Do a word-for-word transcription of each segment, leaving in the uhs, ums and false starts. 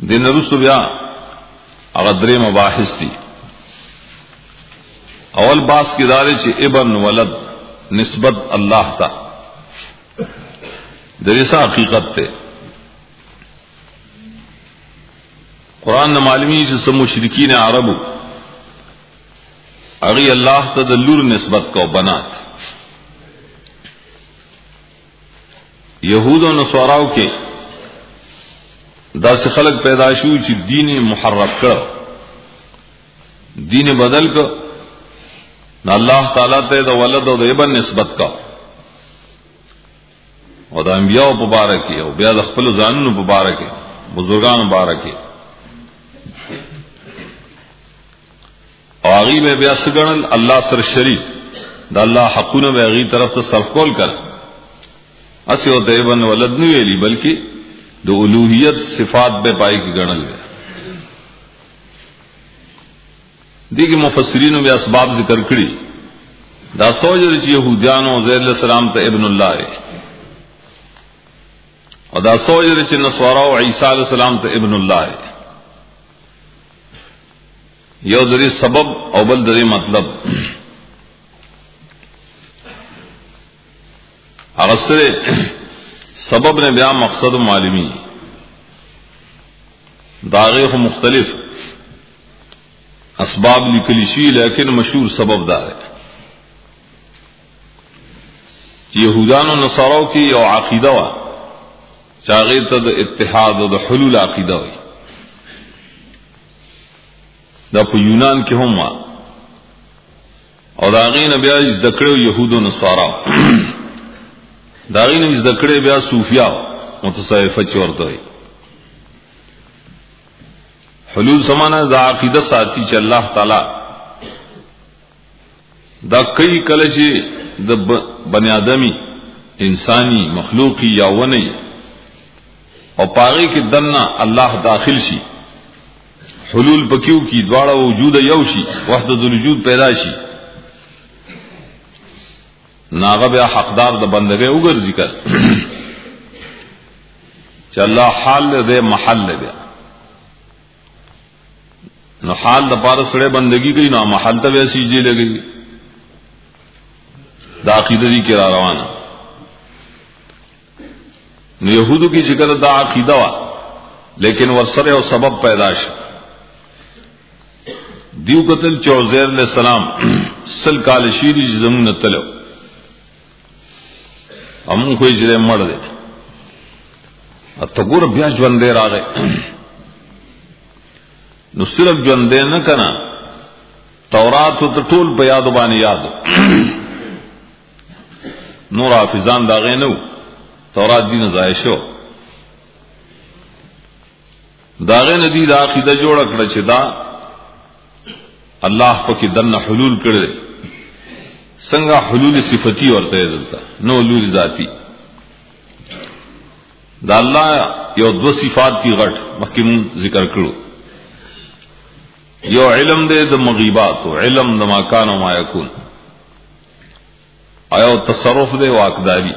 دین رسو بیا هغه درې مباحث دي. اول باس کی داري چې ابن ولد نسبت الله تا دریسا حقیقت ته قرآن معلومی چې سم مشرکین عربو اغي الله ته د لور نسبت کو بنات. یهود او نصاراو کې دا څه خلق پیدا شو چې دین محرف کړ، دین بدل کړ، نو الله تعالی ته د ولد او د ابن نسبت کا او د انبیاء مبارک او بیا د خپل ځانونو مبارک بزرګانو مبارک او هغه به بیا سګنل الله سره شریک د الله حقونه به هغه طرف ته صرف کول کړ. اسی او د ابن ولد نه ویلي بلکې د الوهیت صفات به پای کې ګڼل وی. دغه مفسرینو بیا اسباب ذکر کړي. دا سوجر چې يهوديانو زید السلام ته ابن الله او دا سوجر چې نصارا او عیسی علیہ السلام ته ابن الله یو درې سبب او بل درې مطلب. هغه سره سبب نے بیا مقصد معلومی داغه مختلف اسباب لیکلی شي لیکن مشهور سبب دا ہے چې يهودان او نصاراو کې یو عقیده وا چاغه ته د اتحاد او د حلول عقیده وي. دا په یونان کې هم وا او دا غي نبی اج ذکرو يهود او نصارا دا غي نبی ذکرې بیا صوفیا متصوفه چورته وي. حلول سمانه دا عقیده ساتي چې الله تعالی دا کوي کله چې د بنی آدمی انسانی مخلوقی یا ونی او پاغي کې دنه الله داخل شي حلول پکیو کی دواړه وجود یو شي وحدت الوجود پیدا شي ناغه بیا حقدار د بندګۍ وګرځي کړ چې الله حال دې محل بیا نو حال د پاره سره بندگی کوي نو محل ته وې سيجي لګي. دا عقیده دي کې را روانه نو يهودو کی ذکر دا عقیده وا لیکن ورسره او سبب پیدا شو. دیو قتل چوزیر علیہ السلام سل کال شیری زمون تلو امون کوئی جره مړ دے اته ګور بیا ژوند دې راغې نو صرف ژوند دې نه کنا تورات ته ټول په یاد باندې یاد نور حافظان داغه نو تورات دین ځای شو داغه ندی دا عقیده جوړ کړ چې دا الله پکې دنه حلول کړي څنګه حلول صفتی ورته دلته نو حلول ذاتی دا الله یو دو صفات کی غټ مخکې ذکر کړو. یو علم دې د مغیبات او علم د ما کان او ما یکون ایو تصرف دې واقداری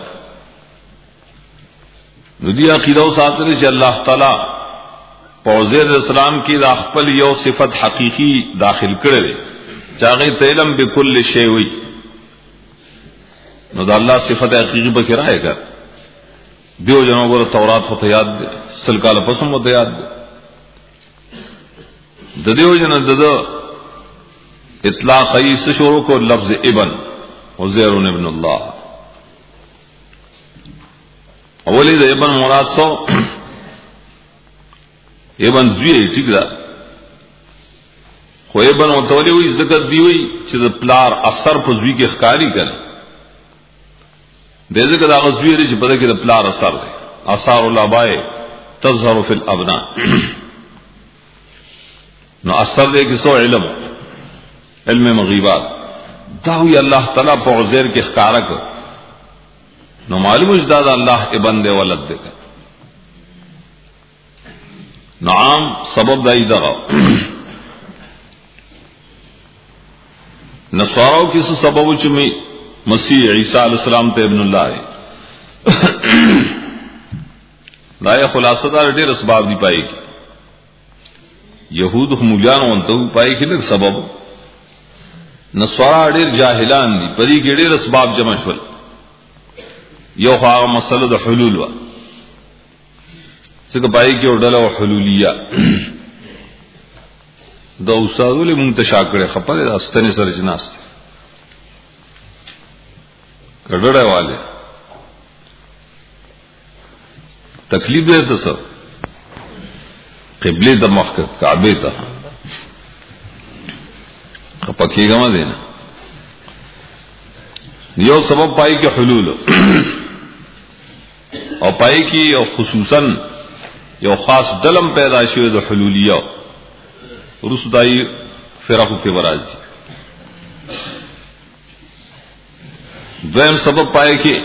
نو دی عقیده ساتره چې الله تعالی پوزیر اسلام کی دا خپل یو صفت حقیقی داخل کړي چاغه ته علم بكل شی وی نو دا الله صفت حقیقی به کرایه کړ. دیو جنو ګور تورات هته یاد دي سل کال پسم هته یاد دي د دیو جن د اطلاق ایس شروع کو لفظ ابن عزیر ابن الله اولی د ابن مراد سو ابن زوی ٹھیک ده خو ابن او تولی وی زکات دی وی چې د پلار اثر په زوی کې ښکاری کړي دغه کدا غزوی لري چې په دې کې د پلار اثر دی اثار الابای تظهر فی الابناء نو اثر دې کې سو علم علم مغیبات دا وی الله تعالی په عزیر کې ښکارا کړ نو معلوم شدا دا الله ابن دې ولد دې نعم سبب دای دغه نصاراو کې څه سبب چې می مسیح عیسی علیہ السلام ته ابن الله دا یې خلاصه دا ډېر اسباب دی پای کې یهود مولیان وانته پای کې لږ سبب نصارا ډېر جاهلان دي پدې کې ډېر اسباب جمع شول یو هغه مسله د حلول وا څنګه پای کې وډله او حلولیه دا اوساول مونږ ته شاکړه خپل استنې سره جناست کډړې والے تکلیف دې ته سر قبله د مخ کعبه ته خپکیګه ما دینا یو سبب پای کې حلول او پای کې او خصوصا یو خاص دلم پیدا شوی د حلولیه رسدای فرقو کې ورازي دویم سبب پای کې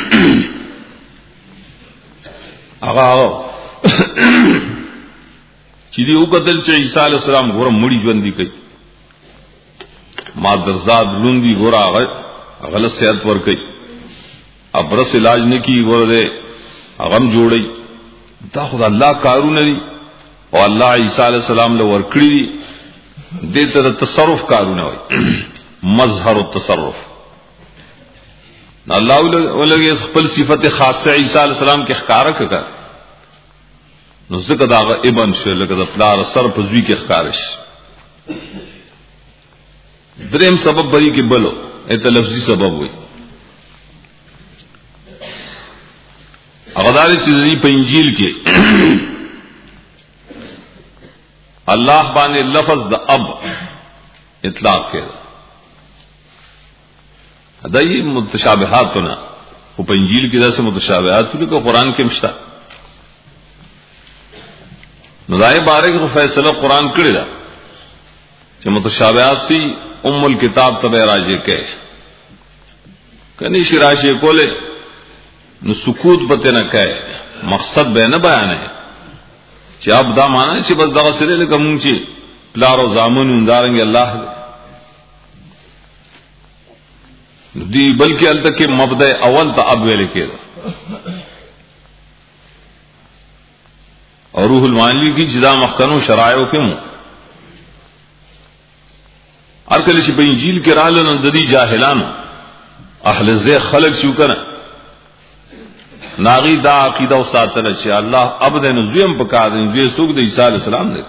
هغه چې دی وکتل چې عیسی علی السلام ګورم مړی ژوند دی کوي ما درزاد لوندي ګورا غلط صحت ور کوي ابرس علاج نه کی ګوره غم جوړي دا خدای الله کارونه دي او الله عیسی علی السلام له ور کړی دي دې ته تصرف کارونه وي مظهر التصرف الله ولګي خپل صفت خاصه عیسی علی السلام کې ښکارا کړه نو ځکه دا ابن شو لکه د پلار سر په ځوی کې ښکارش دریم سبب بری کې بلو ایت لفظي سبب وي اغدار چیزی په انجیل کې الله باندې لفظ د اب اطلاق کړه دای متشابهاتونه او په انجیل کې داسې متشابهات دي چې قرآن کې مشته نو دای بارے کې فیصله قرآن کړی دا چې متشابهات سي ام الكتاب تبع راځي کې کني شي راشي کوله نو سکوت بته نه کوي مقصد به نه بیان ہے چې اب دا معنی چې بس دغه سره لکه مونږ چې پلار او زامن اندارنګ الله دی بلکې الته کې مبدا اول ته اب ویل کېده او روح المعانی کی جدا مخکنو شرایعو کې مو هر کله چې په انجیل کې رااله نو د دې جاهلانو اهل زه خلق شو کنه ناغي دا عقیده او ساتل چې الله ابد نزویم پکا دې دې سوق د عیسی علی السلام دې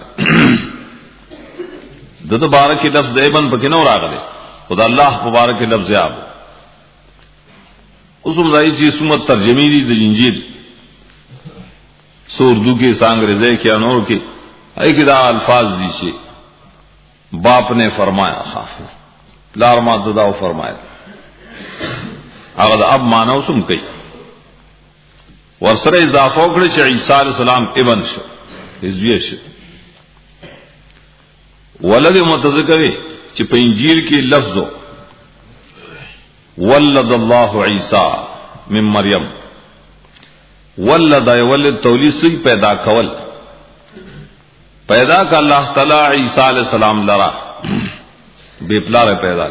د تبارک لفظ ایبن پکې نو راغله خدای الله مبارک لفظ یاب اوسم راځي چې سمت ترجمه دي د انجیل سو اردو کې سانګریزه کې انور کې اې کې دا الفاظ دي چې باپ نے فرمایا خاف لار ما ددا فرمایا هغه اب مانو سم کوي ورسره اضافه وکړي چې عیسی علی السلام ابن شو ازوی شو ولد متذکری چې په انجیل کې لفظو ولد الله عیسی من مریم ولد یولد تولید سي پیدا کول پیدا کا اللہ تعالی عیسی علیہ السلام لرا بے پلار پیدا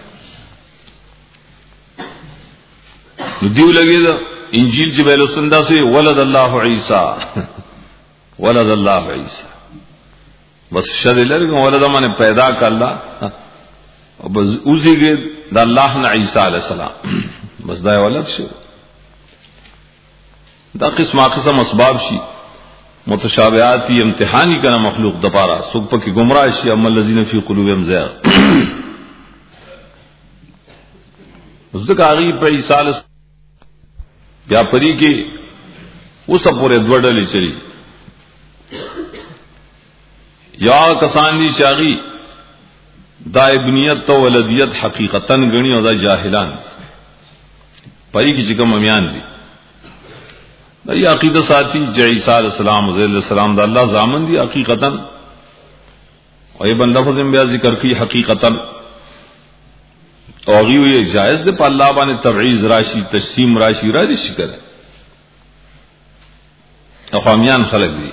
دیو لگی دا انجیل چې ویلو سندا سي ولد الله عیسی ولد الله عیسی بس شد لرګ ولد باندې پیدا ک الله او بس اوزیږي د الله نه عیسی علیہ السلام بس دا ولد شو دا قسمه قسم اسباب شي متشابهات امتحانی کنا مخلوق دپارا سوک پکی گمراہ شي اما الذین فی قلوبهم زیغ ذکر آغی پر عیسی علیہ بیا پری کی وہ سب پورے دوڑلی چلی یا کسان دی چاغی دا ابنیت تو ولدیت حقیقتاً گنی او دا جاہلان پری کی چکم امیان دی یہ عقیدہ ساتھی عیسی علیہ السلام علیہ السلام دا اللہ زامن دی حقیقتاً اور یہ بندہ فضم بیا ذکر کی حقیقتاً اور یہ جائز دے پا اللہ بانے تبعیض راشی تجسیم راشی راجی شکر ہے اخوامیان خلق دی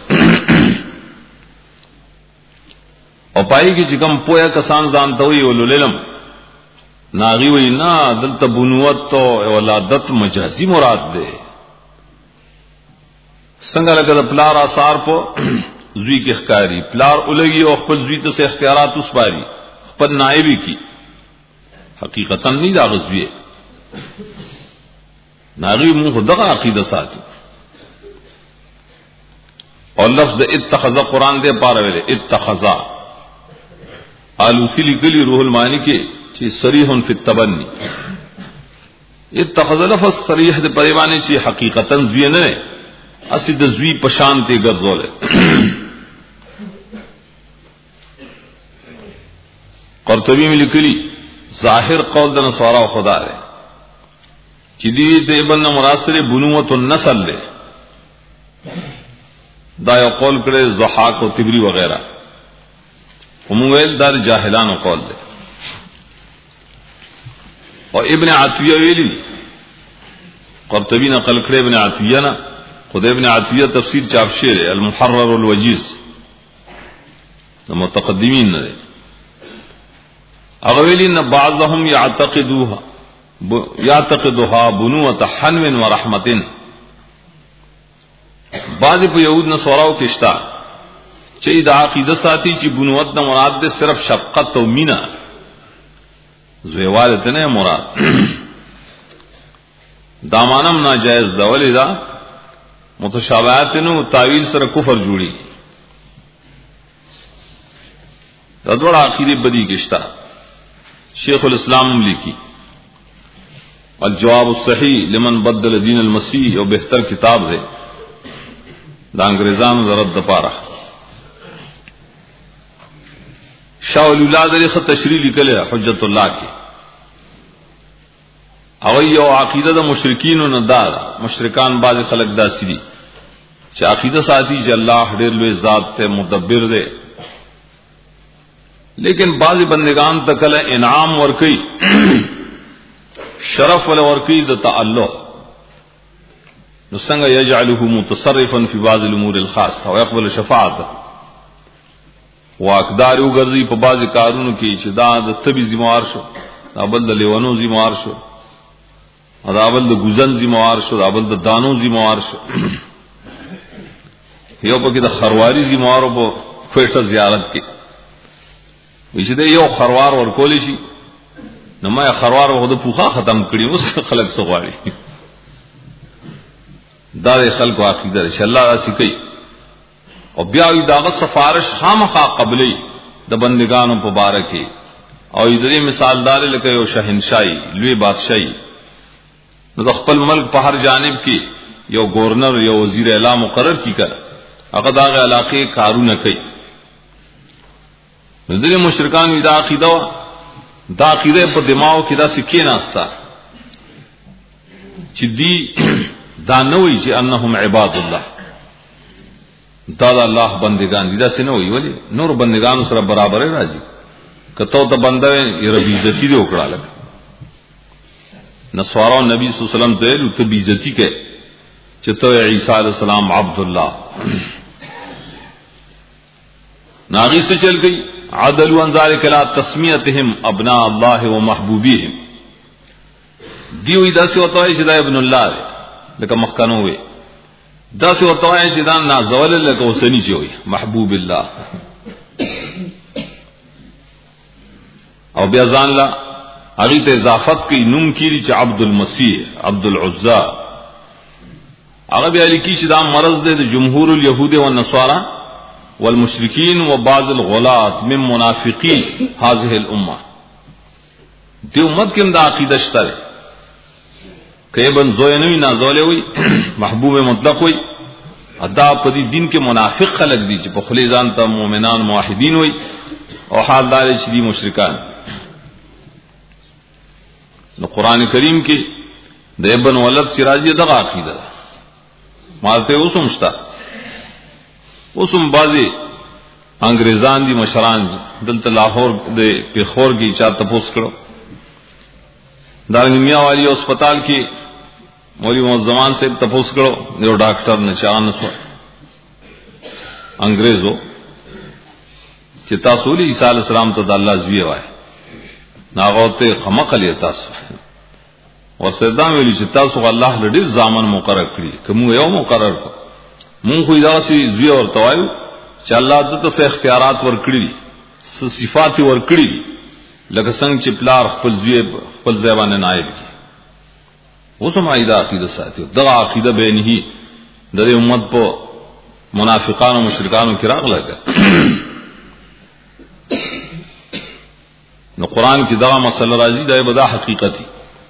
اور پائی کی چکم پویا کسان زانتا ہوئی اولوللم ناغی ہوئی نا دلتا بنوت تو اولادت مجازی مراد دے څنګه لکه د پلار آثار په زوی کې ښکاری پلار ولګي او خپل زوی ته اختیارات وسپاري خپل نائبي کی حقیقتا نه دا غزوی ناغي موږ دغه عقیده ساتي او لفظ اتخذ قرآن دے پارا ویلے اتخذا آلوسی لکلی روح المعانی کے چی صریح فی التبنی اتخذ لفظ صریح دے پریوانے چی حقیقتا زوی نے اسی دا زوی پشانتے گرزولے قرطبی میں لکلی ظاہر قول دا نصارا و خدا رے چی دیوی تے ابن مراسل بنوت النسل لے دا یو قول کرے ضحاک و تبری وغیرہ امویل دار جاہلان و قول دے اور ابن عطیہ ویلی قرطبی نقل کرے ابن عطیہ نا خود ابن عطیہ تفسیر چاپشیر ہے المحرر الوجیز متقدمین نے اغویلی نا بعضهم یعتقدوها یعتقدوها بنوت حنو و رحمتن بعض په یهود نه سوراو کېشتا چې دا عقیده ساتي چې بنوت نه مراد ده صرف شفقت او مینا زویواله ته نه مراد دامانم ناجائز ده ولې دا متشابهات نو تعویل سره کفر جوړي دا ډول عقیده بدی کېشتا شیخ الاسلام لیکي الجواب الصحیح لمن بدل دین المسیح او بهتر کتاب ہے دا انگریزانو زرد دپارا شاہ ولی اللہ دری خط تشریح لکلے حجت اللہ کی اوی او عقیدہ دا مشرکین و ندار مشرکان بعض خلق دا سیدی چا عقیدہ ساتھی چا اللہ ڈیر لوی ذات تے مدبر دے لیکن بعض بندگان تکل انعام ورکی شرف ولا ورکی دا تعلق نسنگ یجعله متصرفا فی بعض الامور الخاصه ويقبل شفاعته واقدار وګرځي په بعض کارونو کې چې دا د تبي ذمہار شو دا بل د لیوانو ذمہار شو دا بل د ګوزن ذمہار شو دا بل د دانو ذمہار شو یو په کې د خرواری ذمہار په فیټه زیارت کې چې دا یو خروار ورکول شي نو ما خروار وغه د پوخا ختم کړي اوس خلک سغواړي دا د خلکو عقیده ده الله راسی کوي او بیا وی داغه سفارش خامخا قبلې د بندگانو په باره کې او دې مثال دار لکه یو شاهنشاهي لوی بادشاہي نو د خپل ملک په هر جانب کې یو گورنر یو وزیر اعلی مقرر کی کړ هغه داغه علاقې کارونه کوي دې مشرکان دا عقیده دا عقیده په دماغ کې دا سکه ناستا چې دی دا نوې چې انهم عباد الله دا, دا الله بندگان دي دا سينوي ولي نور بندگان سره برابر راځي کته ته بنده یې ربي عزت دي وکړه لکه نصارا نبی صلی الله علیه وسلم ته ته بي عزت کې چې ته عيسى عليه السلام عبد الله ناغي سے چل گئی عدل وان ذلك لا تسميتهم ابناء الله ومحبوبهم دیو داسې وتاوي چې دا ابن الله لکه مخکنو وي دا څه وتاوي چې دا نازول لکه وسنی چې وي محبوب الله او بیا ځان لا هغه ته اضافت کوي نوم کیږي چې عبد المسیح عبد العزى هغه بیا لیکي چې دا مرض دی د جمهور اليهود او النصارى والمشركين وبعض الغلاة من منافقي هذه الامه دی امت کې دا عقیده شته کایبن زوینوی نازولې وي محبوب مطلق وي ادا په دې دین کې منافق خلک دي چې په خلی ځان ته مؤمنان موحدین وي او حال دار چې دي مشرکان نو قران کریم کې د ابن ولد سراجی دغه عقیده مالته اوسم شتا اوسم بازي انګريزان دي مشران دلته لاهور د پیښور کې چا تپوس کړو دارنګ میاں والی هسپتال کې مولوی محمد زمان سے تپوس کړو یو ډاکټر نشان سو انګريزو چې تاسو له عیسی علی السلام ته د الله زوی وای ناغوته قمقلی تاسو ورسدان ویلی چې تاسو الله لډیر ځامن مقرر کړی کوم یو مقرر کو مونږ خو دا سي زوی ورته وایو چې الله دته څه اختیارات ورکړي څه صفات ورکړي لکه څنګه چې پلار خپل زوی خپل ځوانه نائب کی اوسه مایده عقیده ساتي دغه عقیده به نه د امت په منافقانو او مشرکانو کې راغله نو قران کې دا مسله راځي دا به دا حقیقتي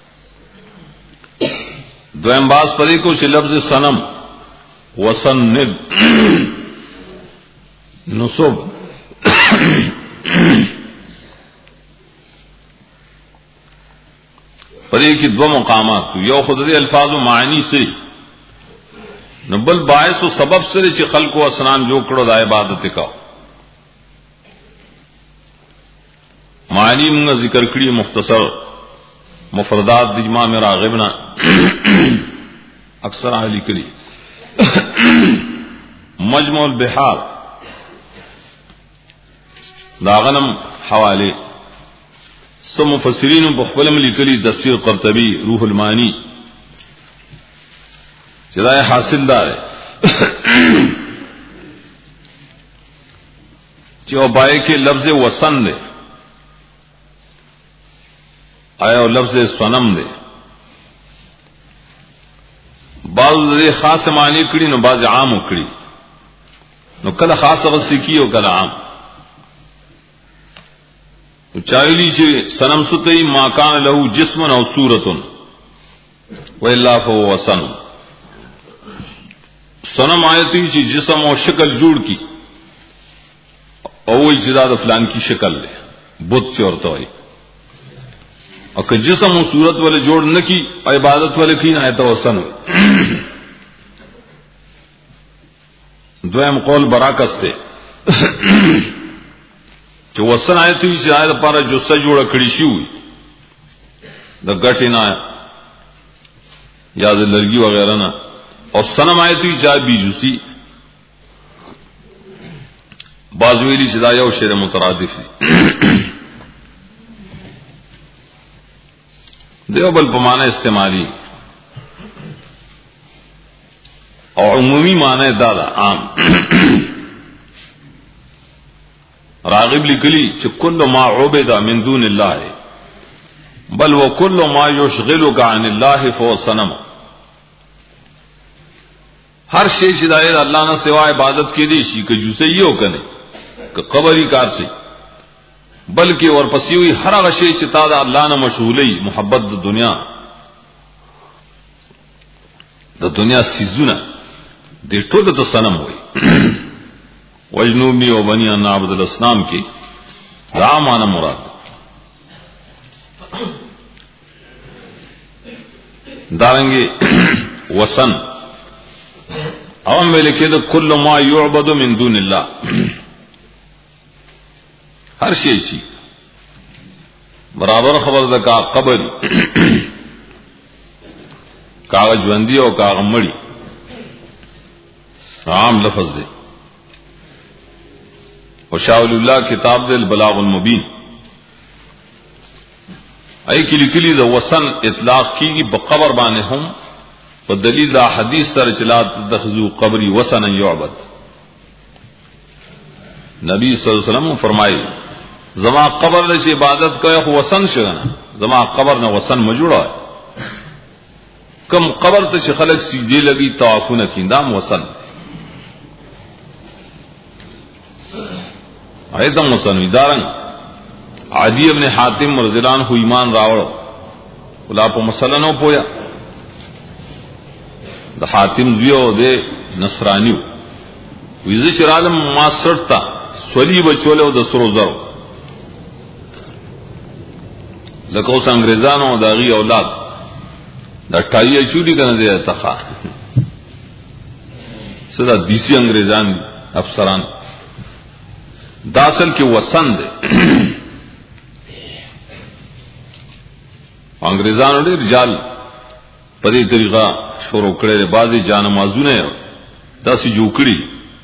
دویم باز پرې کو چې لفظ صنم وسند نصب پرې کې دو مقامات یو خدای الفاظ او معنی سي نو بل باعث او سبب سره چې خلقو اسنان جو کړو د عبادت وکاو معنی موږ ذکر کړی مختصر مفردات د امام راغبنا اکثر اهلی کړي مجموع البحار داغنم حواله سم مفسرین په خپل لیکلي تفسیر قرطبی روح المانی چې دا حاصل دار چې او بای کې لفظ وسن ده آیا لفظ صنم ده بعض دې خاص معنی کړي نو بعض عام کړي نو کله خاص غسی کی او کله عام چایلی چې صنم ستې ما کان له جسم او صورت و الا فهو وسن صنم آیتی چې جسم او شکل جوړ کی او وی چې دا فلان کی شکل له بت چورته وي او که جسم او صورت ول جوړ نکی عبادت ول کی نه ته وسن دویم قول براکس ته چې وسن آیت چې آیت لپاره جوسه جوړ کړی شي وي د غټی نه یا د لرګي وغیرہ نه او صنم آیت چې بیجوسی بعض ویلي چې دا یو شی مترادف دي دیو بل په معنی استعمالي او عمومي معنی دا ده عام راغب لکلی چې کل ما عبد من دون الله بل وكل ما يشغلك عن الله فهو صنم ہر شی چې د الله نه سوا عبادت کې دي شي که جوسه یو کنه که قبري کار سي بلکې ورپسې وي هر هغه شی چې تا د الله نه مشغولي محبت د دنیا د دنیا سيزونه د ټول د صنم وي وجنوبنی و بنی ان عبد الاسلام کی را معنی مراد دارنگی وسن اوام ویلے کہ کل ما یعبد من دون اللہ ہر شیء چی برابر خبر دا کا قبر کاغذ جوندی او کاغذ مڑی عام لفظ دے وشاول الله کتاب دل بلاغ المبین ای کلی کلی دا وسن اطلاق کیږي په قبر باندې هم په دلیل دا حدیث سره چلات تخذو قبری وسن یعبد نبی صلی الله علیه وسلم فرمایي زما قبر له عبادت کوي خو وسن شګنه زما قبر نه وسن مجوړه کم قبر ته چې خلک سجدي لګي طوافونه کیندام وسن ایدم مسنوی دارنگ عدی ابن حاتم رضی اللہ عنہ ایمان راوڑو ولا په مسله نو پویا د حاتم دیو دے نصرانیو ویزه چرالم ما سرتا صلیب چولو د سرو زرو لکه اوس انګريزانو داغي اولاد د ټایي چوری کنه دی تخا صدا دیسی انګريزان افسران داخل کې وسن دي انګريزانو ډېر رجال په دې طریقه شروع کړي بعضي جانمازونه داسې جوړکړي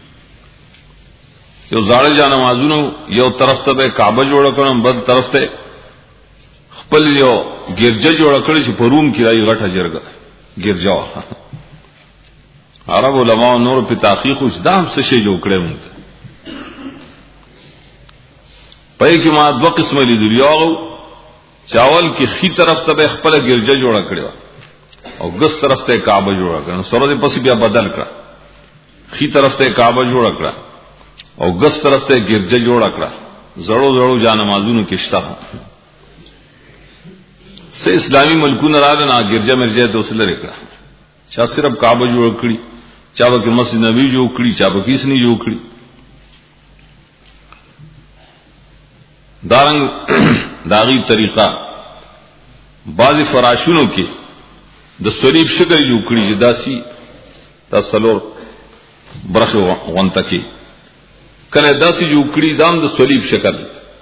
یو ځاړه جانمازونه یو طرف ته کعبه جوړ کړم بل طرف ته خپل یو ګرجه جوړ کړی چې په روم کې راي غټه جرګه ګرجا عرب علماء نور په تحقیق اوس دام څه شي جوړ کړي مونږ پای کې ما دوه قسمه لیدل، یو چاول کې خي طرف ته خپل ګرجه جوړه کړو او ګس طرف ته کعبه جوړه کړه، سره دې پس بیا بدل کړه، خي طرف ته کعبه جوړه کړه او ګس طرف ته ګرجه جوړه کړه، زړو زړو جانمازونو کې شته سه اسلامي ملکونه راغله نه ګرجه مرجه ته وسله کړه، چا صرف کعبه جوړ کړی، چا به مسجد نبوي جوړ کړی، چا به کیس نه جوړ کړی. دارنګ داغي طریقہ بعض فراشونو کې د صلیب شکل جوړ کړی چې داسي تاسلور برخه غونته کې کله داسي جوړ کړی دام د صلیب شکل،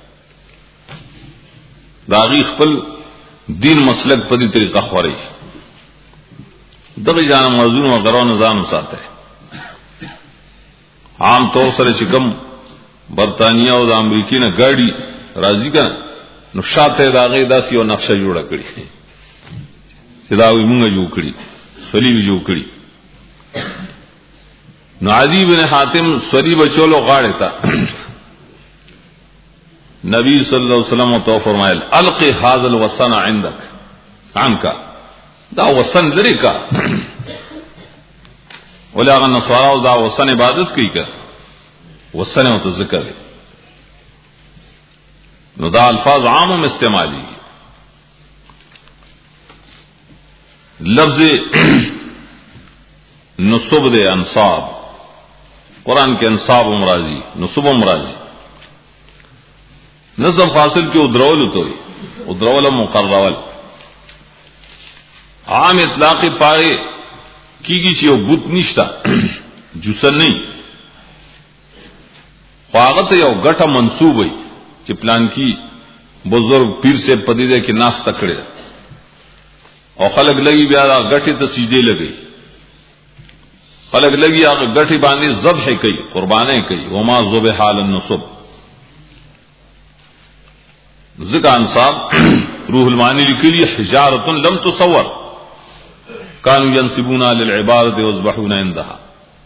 داغي خپل دین مسلک په دې طریقه خوري. دغه جان موضوع او غرو نظام ساته عام طور سره چې کوم برتانیہ او د امریکای نه ګاډي راځي کنه نو شاته داغه داسې یو نقشه جوړه کړی چې دا وي موږ جوړ کړی، صلیب جوړ کړی. نو عدی بن حاتم صلیب چولو غاړه تا نبی صلی الله علیه وسلم تو فرمایل القی هذا الوسن عندك عنك، دا وسن لري کا ولغه نصارا دا وسن عبادت کوي کا وسن او ذکر، نو دا الفاظ عام استعمالی. لفظ نصب دے انصاب قرآن کے انصاب امراضی نصب امراضی نصب فاصل کی ادرول تو ادرول مقرول عام اطلاق پائے کی گی چی بت نشتا جسل نہیں خواغت یو گٹا منصوب ہے کہ پلان کی بزرگ پیر سے پدیدے کے ناس تکڑے اور خلق لگی بیا گٹے تو سیدھے لگئی، خلق لگی آگے گٹھی باندھی ذبح کئی قربانیں کئی وما ذبح حال النصب. ذکر انصاب روح المعانی لکھی لی حجارت لم تصور كانوا ينسبون للعبادة ويذبحون عندها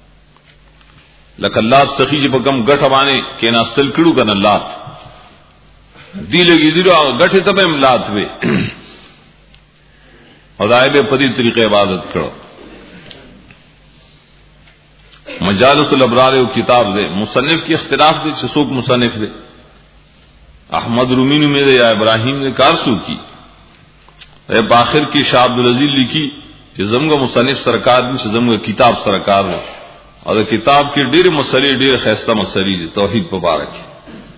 لك الله سخی چې په کوم غټه باندې کې ناستل کړو کنه لات دی لګي دی غټه ته هم لات وي خدای به په دې طریقې عبادت کړو. مجالس الابرار او کتاب دے مصنف کی اختلاف دے چې څوک مصنف دے، احمد رومی نے یا ابراہیم نے کارسو کی په آخر کې شاه عبد العزيز لکھی چې زموږ مصنف سرکار دې چې زموږ کتاب سرکار دی او د کتاب کې ډېر مسلې ډېر خسته مسلې دي توحید په اړه کې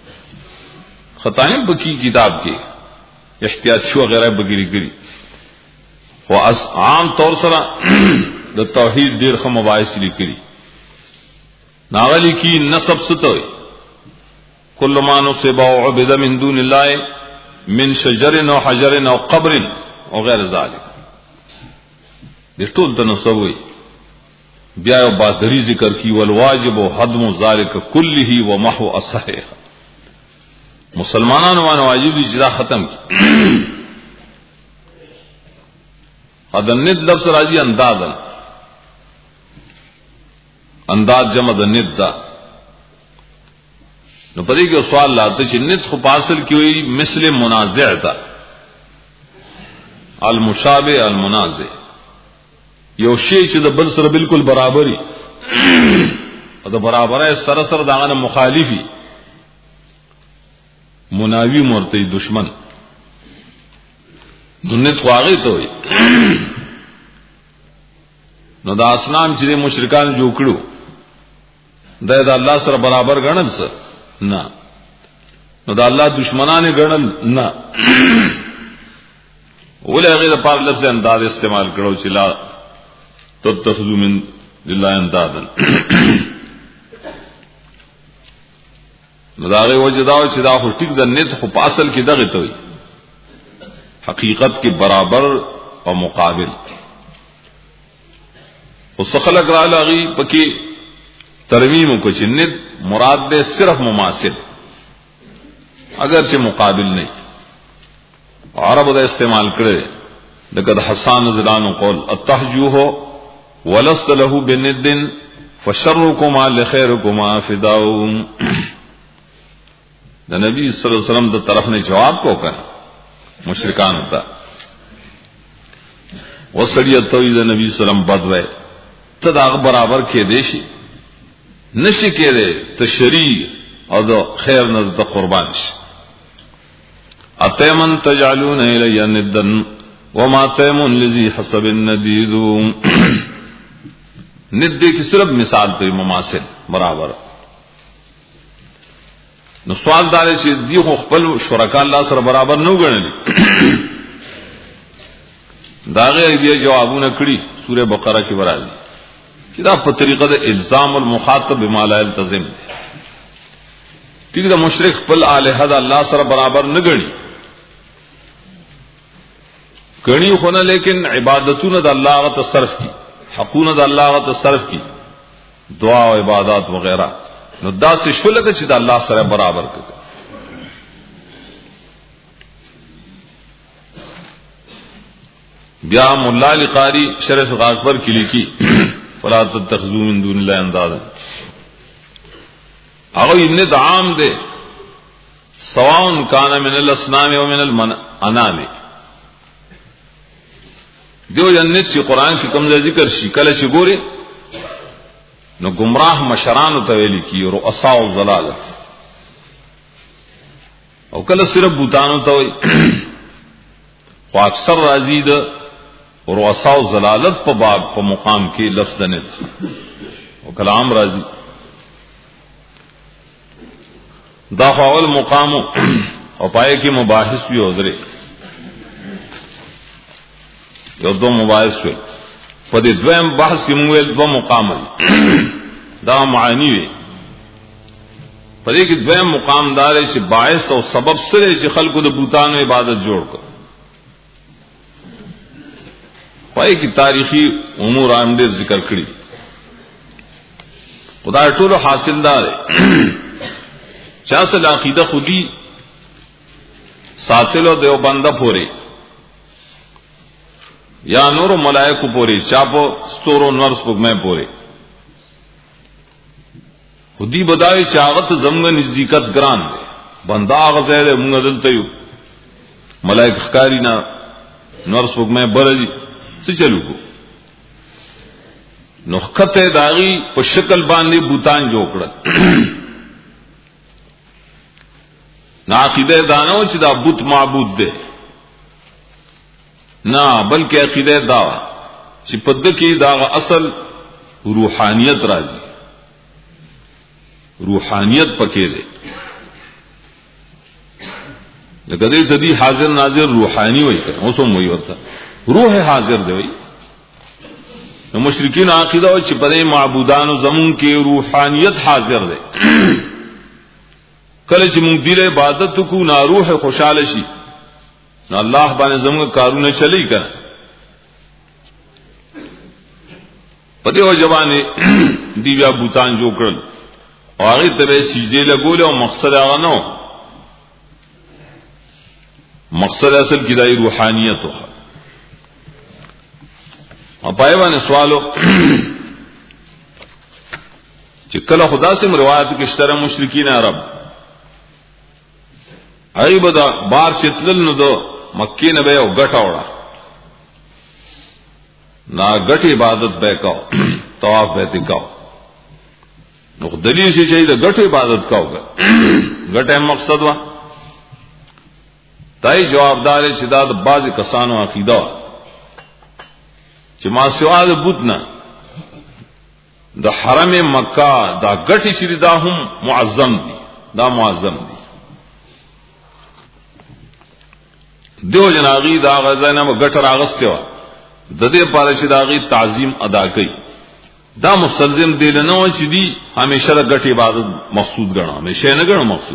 خطایم بکی کتاب کې احتیاط شو غیره بګری ګری خو عام طور سره د توحید ډېر خو مباحث لیکلي ناغلی کی نسب ستوي كل ما نصب او عبد من دون الله من شجر او حجر او قبر او غیر ذلك د ټول د نسبوي بیا یو بادری ذکر کی والواجب حدم ذلك كله ومحو اصحه مسلمانانو باندې واجب دي چې دا ختم کی اذن ند لفظ راځي اندازن انداز جمع د ند دا نو پدې کې سوال لاته چې ند خو حاصل کیوي مثل منازع تا المشابه المنازع یو شی چې د بل سره بالکل برابرۍ او د برابرۍ سره سره دغه مخالفي مناوی مرتي دشمن دنه خواغه ته وي نو دا اسنام چې مشرکان جوړ کړو دا د الله سره برابر ګڼل څه نه نو دا الله دشمنانه ګڼل نه ولغه د پاره لفظ انداز استعمال کړو چې لا تتخذوا من لله اندادا نو دا غي وجداو چې دا خو ټیک د نت خو په اصل کې دغه ته وي حقیقت کې برابر او مقابل خو خلق را لغي پکې ترمیم کو چې نت مراد دے صرف مماثل اگر چې مقابل نہیں عرب دا استعمال کړي دغه حسان زلان قول التحجوه ولست له بند فشركما لخيركما فداء د نبی صلی الله علیه وسلم د طرف نے جواب کو کړ مشرکان ہوتا وسړی ته د نبی صلی الله علیه وسلم بدوي ته دا برابر کې دیشي نشي کېده ته شری او د خیر نه ته قربان شي اتمن تجعلون الی ندن وما تیمون لذی حسب الندید ند کی صرف مثال ته مماثل برابر نو سوال دار چې دی خو خپل شرکا الله سره برابر نه وګڼل داغه یې جوابونه کړی سوره بقره کې ورایي چې دا په طریقه د الزام المخاطب بما لا يلتزم ټیک دا مشرک خپل الہ د الله سره برابر نه ګڼي ګڼي خو نه لیکن عبادتونه د الله غ تصرف کی حقونه د الله غ تصرف کی دعا او عبادت وغیرہ نو دا څه شول چې د الله سره برابر کړي بیا مولا لقاری شرح غاکبر کې لیکي فلا تتخذوا من دون الله اندادا او ان دعام دے سواء کان من الاسنام و من الانام دیو جنت چې قران کې کوم ذکر شي کله چې ګوري نو گمراه مشران ته ویل کی رؤساء الضلال او کله صرف بوتانو ته وي او اکثر راځي د رؤساء الضلالت په باب په مقام کې لفظ نه او کلام راځي دا اول مقام او پای کې مباحث وی اوذره یو دو مباحث وی په دې دویم بحث کې موږ ول دو مقام دا معنی وی په دې کې دویم مقام دار چې باعث او سبب سره چې خلکو د بوتانو عبادت جوړ کړ پای کې تاریخي امور عام دې ذکر کړی خدای ټول حاصلدار چاسل عقیدہ خودی ساتلو دیو بندہ پوری یا نور ملائکو پوری چاپو ستورو نور سپگمے پوری خودی بداوی چاغت زمگ نزدیکت گران دے بندہ آغا زید مونگا دلتایو ملائک خکاری نا نور سپگمے برجی سی چلو کو نخکت داغی پا شکل باندے بوتان جوکڑت نا عقیدہ دانو چې دا بت معبود دے نا بلکہ عقیدہ داوا چې پد کې دا اصل روحانیت راځي روحانیت پکې ده لکه دې تدی حاضر ناظر روحانی وای کړه اوسم وای ورته روح حاضر دی وای نو مشرکین عقیدہ او چې په معبودانو زمون کې روحانیت حاضر ده کله چې موږ دی له عبادت کو نا روح خوشاله شي نو الله باندې زموږ کارونه چلی کړه پدې او جوانه دی بیا بوتان جوړ کړل او هغه ته سجدي لګول او مقصد هغه نو مقصد اصل کې دای روحانیت وه او پای باندې سوالو چې کله خدا سے روایت کې اشتره مشرکین عرب ایب دا بار چتلل نو دو مکی نه به او غټا وړه نا غټ عبادت به کاو طواف به وکاو نو دلیل شي چې دا غټ عبادت کاو غټه مقصد وا دای جوابدار چې دا د بعض کسانو عقیده چې ما سوا د بوت نه د حرم مکه دا غټي شری دا هم معظم دي دا معظم دي دیو جناغي دا غزانه مګټ راغسته و د دې پاره چې داغي تعظیم ادا کړي دا مستلزم دی نه و چې دی همیشه د غټ عبادت مقصود غنو همیشه نه غنو مقصود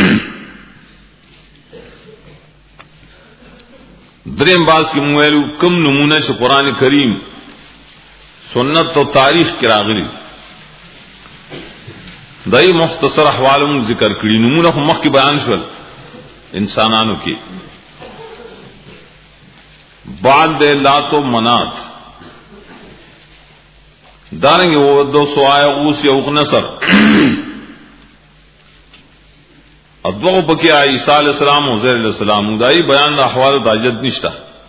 دریم باز کې مویلو کم نمونه چې قران کریم سنت او تاریخ کې راغلي دای مختصر احوالم ذکر کړي نمونه هم مخکې بیان شول انسانانو کې بعد لات و منات دارنگے وہ دو سو آئے اوس یا اغنصر ادو پکې عیسی علیہ السلام او عزیر علیہ السلام دای بیان د احوال د حاجت نشته.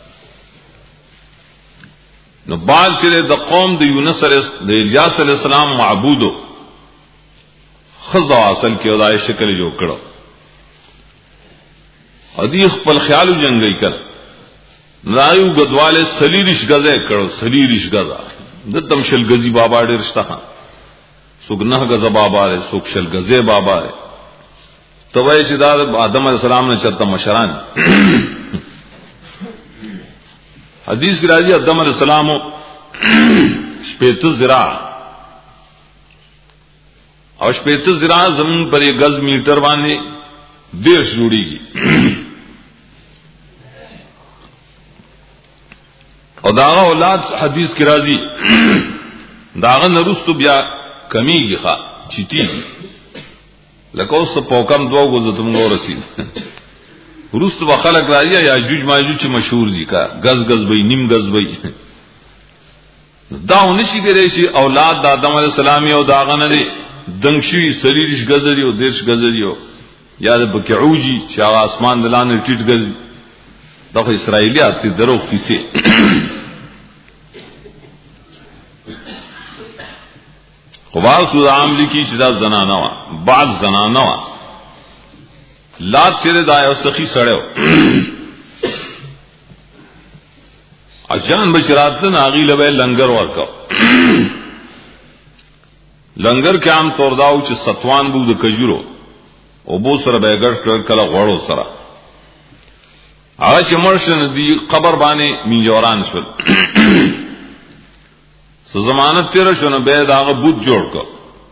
نو بعد چې د قوم د یونس علیہ د الیاس علیہ السلام معبودو خزا اصل کې ودای شکل جوړ کړو ادي خپل خیال جنگي کړ نایو غدواله سلیریش غزه کړو سلیریش غزا د تمشل غزي بابا ډیر شته سګنه غزا بابا له سوکشل غزه بابا توای چې دا آدم علیہ السلام نے چرته مشران حدیث کی راځي آدم علیہ السلام شپېته زرا او شپېته زرا زمون پر یو غز میټر باندې دیش جوړیږي او دا اولاد حدیث کی راځي داغه نرستو بیا کمیږي ښا چټي لکه اوس په کم دوه غوځتم ورسید ورست به خلق راځي یا جوج ماجوج چې مشهور دي کا غز غز به نیم غز به دا ونشي کېږي چې اولاد د آدم علیہ السلام او داغه نه دي دنګشي سریریش غزري او دیش غزري او یا د بکعوجي چې اسمان دلانه ټیټ غزي دا خو اسرایلیات دي درو کیسه خو بعض سود عام لیکي چې دا زنانه وا بعض زنانه وا لات سره دا یو سخی سړیو اجان بشرات ناغي لوي لنګر ورکاو لنګر کې عام طور داو چې ستوان بو د کجورو او بو سره به ګټ کله غوړو سره هغه چې مرشن دی قبر باندې میجوران شول سو ضمانت تیر شونه به داغه بوت جوړ کو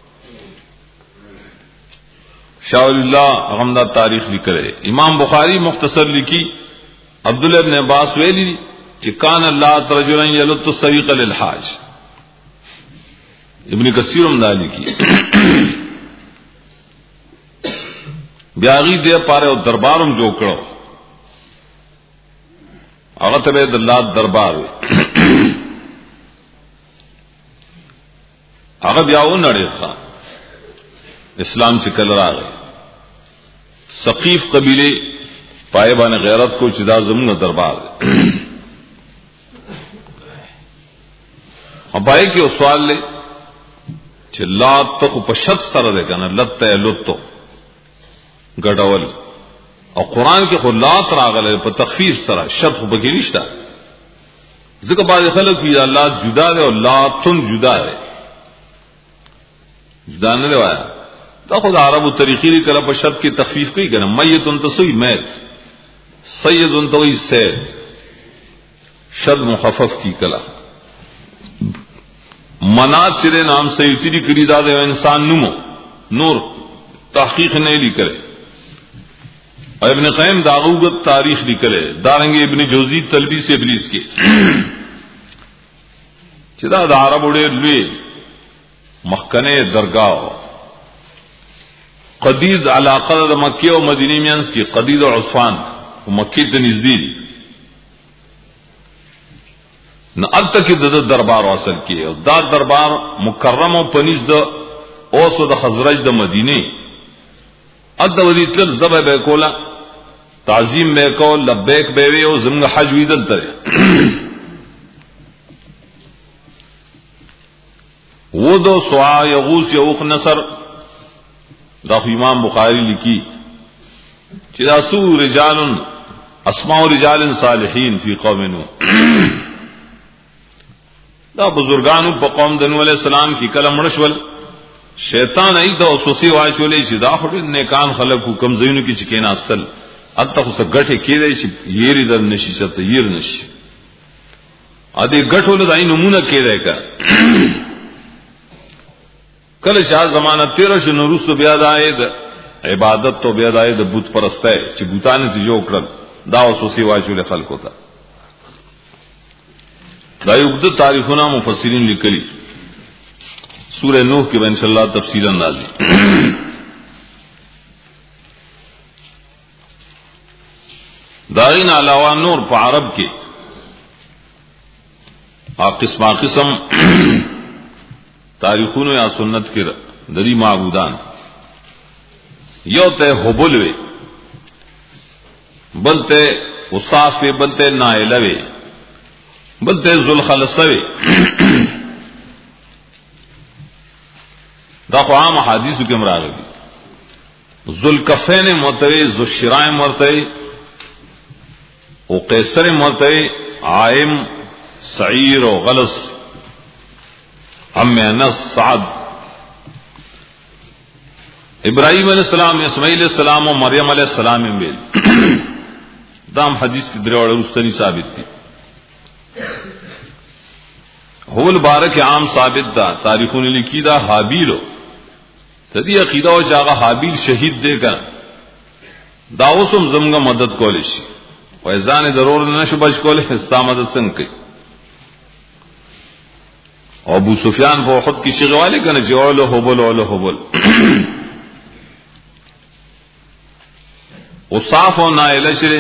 شاہ اللہ غمدہ تاریخ لکھے امام بخاری مختصر لکھی عبداللہ ابن عباس ویلی کہ کان اللہ رجلا یلط السویق للحاج ابن کثیر ہم دالی کی بیاغی دے پارے او دربارم جو کڑو هغه ته د الله دربار وي هغه بیا و نړۍ ښا اسلام چې کله راغی ثقيف قبيله پای باندې غیرت کو چې دا زموږ دربار ابای کې سوال لې چې لا تخ په شت سره ده کنه لته لته ګډول او قران کې خلات راغله په تخفیف سره شت خو بګی نشته ځکه بعض خلک یې الله جدا ده او لا تن جدا ده جدا نه وایا دا خو د عربو طریقې لري کله په شت کې تخفیف کوي کنه میتون تسوی میت سیدون توي سید شد مخفف کی کلا منات سره نام سیدی دی کړي دا د انسان نومو نور تحقیق نه لیکره ابن قیم داغوت تاریخ لیکله دارنګ ابن جوزی تلبیس ابلیس کې چې دا د عربو ډېر لوی مخکنه درگاه قدید علاقه د مکه او مدینه مینس کې قدید او عصفان او مکه ته نږدې نه الته کې د دربار واصل کې او دا دربار مکرم او پنځ د اوس د خزرج د مدینه اد ودی تل زبه به کولا تعظیم به کول لبیک به وی او زمغه حج ویدل تر ودو سوا یغوس یوخ نصر دا امام بخاری لکی چې دا سو رجال اسماء رجال صالحین فی قوم نوح دا بزرگانو په قوم د نوح علیہ السلام کی کلم رشول شیطان ایت او سوسی واشولې چې دا خو نیکان خلقو کم زینو کې چې کین اصل اته خو سګټه کېدای شي یری در نشي چې ير نشي ا دې ګټول دای نمونه کېدای کا کله شاه زمانہ تیر شو نو رسو بیا داید عبادت تو بیا داید بت پرسته چې بوتان ته جو کړل دا وسوسی واجب خلکو ته دا یو د تاریخونو مفسرین لیکلي سورہ نوح کې ان شاء الله تفصیلا نازل داین علاوه نور په عرب کې ا قسمه قسم تاریخونو یا سنت کې د دې معبودان یو ته حبل وی، بلته وصاف وی، بلته نائله وی، بلته ذوالخلصه وی. دا خو عام حدیثو کې مراغلي. ذوالکفین مرتوی، ذوالشراء مرتوی، او قیصر مرتوی، عائم، سعیر و غلس، ام انس، سعد. ابراہیم علیہ السلام، اسماعیل علیہ السلام اور مریم علیہ السلام بیل دام حدیث کی دروڑ رستنی ثابت تھی. حول بارک عام ثابت دا، تاریخوں نے لکھی دا حابیلو تدی عقیدہ و چاہا حابیل شہید دے کر داوسم زمگا مدد کولش ویزان ضرور نشو بچ کولے ستا مدد سنگ کی. اور ابو سفیان پر خود کی شغوالی کنا چی اولو حبل اولو حبل. وصاف و نائلہ شرے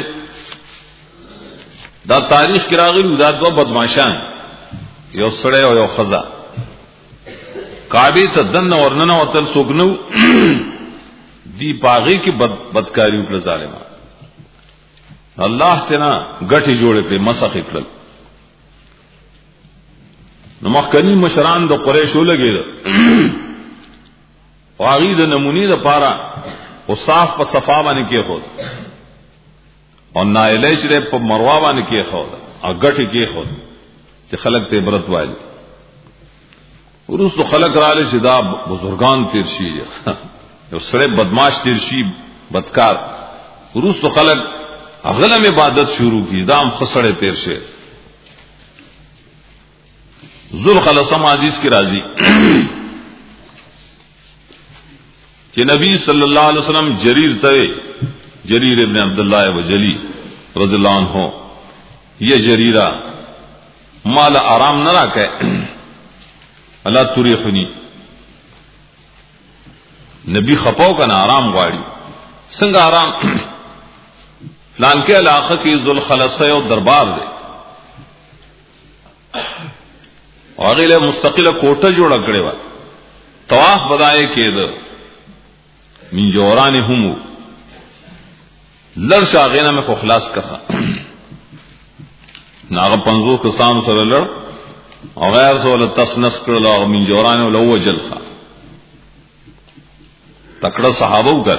دا تاریخ کی راغلی دا دو بدماشان، یو سڑے و یو خزا. کعبی تا دن ورنن و تل سوگنو دی پاغی کی بد بدکاری اکل ظالمان. اللہ تینا گٹی جوڑے پہ مسخ اکلل. نمخکنی مشران دا قریشو لگے دا واغی دا نمونی دا پارا و صاف پا صفا بانے کے خود اور نائلہ شرے پا مروا بانے کے خود اور گٹی کے خود تی خلق تے برت والی. ورس تو خلق رالے شدا بزرگان تیرشی سڑے بدماش تیرشی بدکار. ورس تو خلق اغلم عبادت شروع کی دام خسڑے تیرشے. ذوالخلصہ حدیث کی راضی کہ نبی صلی اللہ علیہ وسلم جریر توے، جریر ابن عبداللہ وجلی رضی اللہ عنہ، یہ جریرہ مال آرام نہ رکھے اللہ تریخنی. نبی خپاو کا نا آرام غاڑی سنگ آرام فلان کے علاقہ کی ذوالخلصہ و دربار دے اور اگلے مستقل کوٹہ جوڑا کرے وا طواف بدائے کے در من جوران ہمو لڑ شاغینا میں کو خلاص کفا ناغ پنزو کسان سر لڑ اور غیر سے والا تس نس کرلا اور من جوران والا وجل خا تکڑا صحابہ کر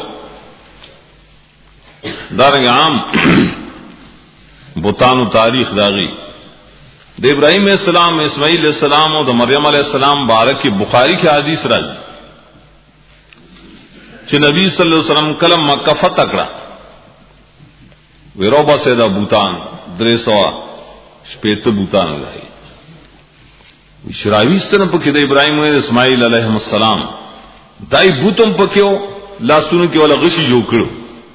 دارنگ عام بوتان و تاریخ داغی د ابراہیم علیہ السلام، اسماعیل علیہ السلام اور مریم علیہ السلام بارک کی بخاری کی حدیث راځي چې نبی صلی اللہ علیہ وسلم کلم مکہ فتح کړه ویروبا سے دا بوتان درې سوا شپېته بوتان لای شراوی ستنه پکې د ابراہیم او اسماعیل علیہ السلام دای بوتم پکېو لاسونو کې ولا غشي جوړ کړو.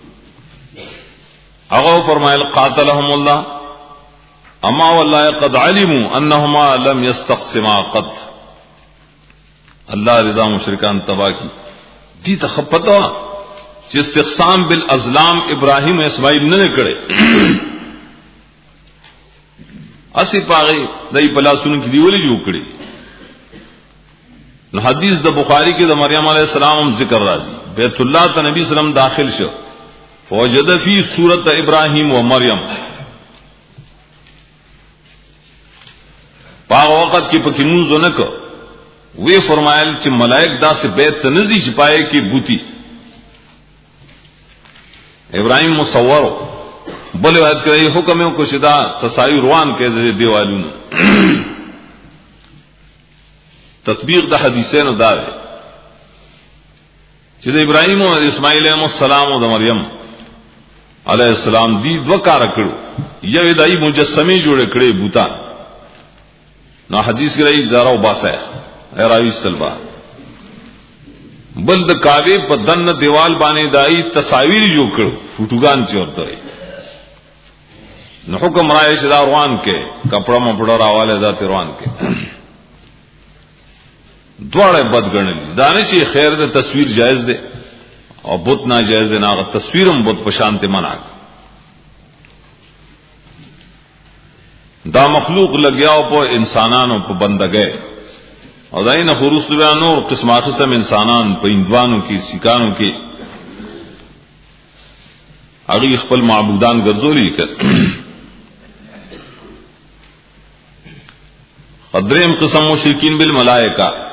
هغه فرمایل قاتلهم الله اما والله قد علموا انهما لم يستقسما قط. اللہ رضا مشرکان تباہ کی دی تخپتا چې استقسام بالازلام ابراہیم و اسماعیل نه کړي اسی پاغي دای بلا سن کی دی ولې جوړ کړي. نو حدیث د بخاری کې د مریم علیہ السلام ذکر راځي بیت اللہ ته نبی صلی الله علیه وسلم داخل شو فوجد فی سورۃ ابراہیم و مریم. پاغ وقت کی پکی منزو نکو وی فرمائل چی ملائک دا سے بیت تنزی چپائے کی بوتی ابراہیم مصورو بلے وعد کرے حکمیوں کو شدا تصاویر روان کے دے دیوالون تطبیق دا حدیثین دا ہے چی دا ابراہیم و اسماعیل علیہ السلام و دا مریم علیہ السلام دی دو کارا کرو یو دائی مجسمی جوڑے کرے بوتان نو حدیث کی رئی دارو باسا ہے راوی سلبا بل د کعبے په دن دیوال باندې دای تصاویر جو کړو فوټوګان چورته نو حکم راي شدا روان کې کپڑا مپڑا راواله ذات روان کې دواړه بدګنل دانشي خیر د تصویر جائز ده او بت ناجائز ده نه تصویرم بت پشانته منع دا مخلوق لگیاو په انسانانو په بندګۍ او داینه خروس بیا نور قسمه قسم انسانان په اندوانو کې سکانو کې هغه خپل معبودان ګرځولي کړ. قدریم قسم مشرکین بالملائکه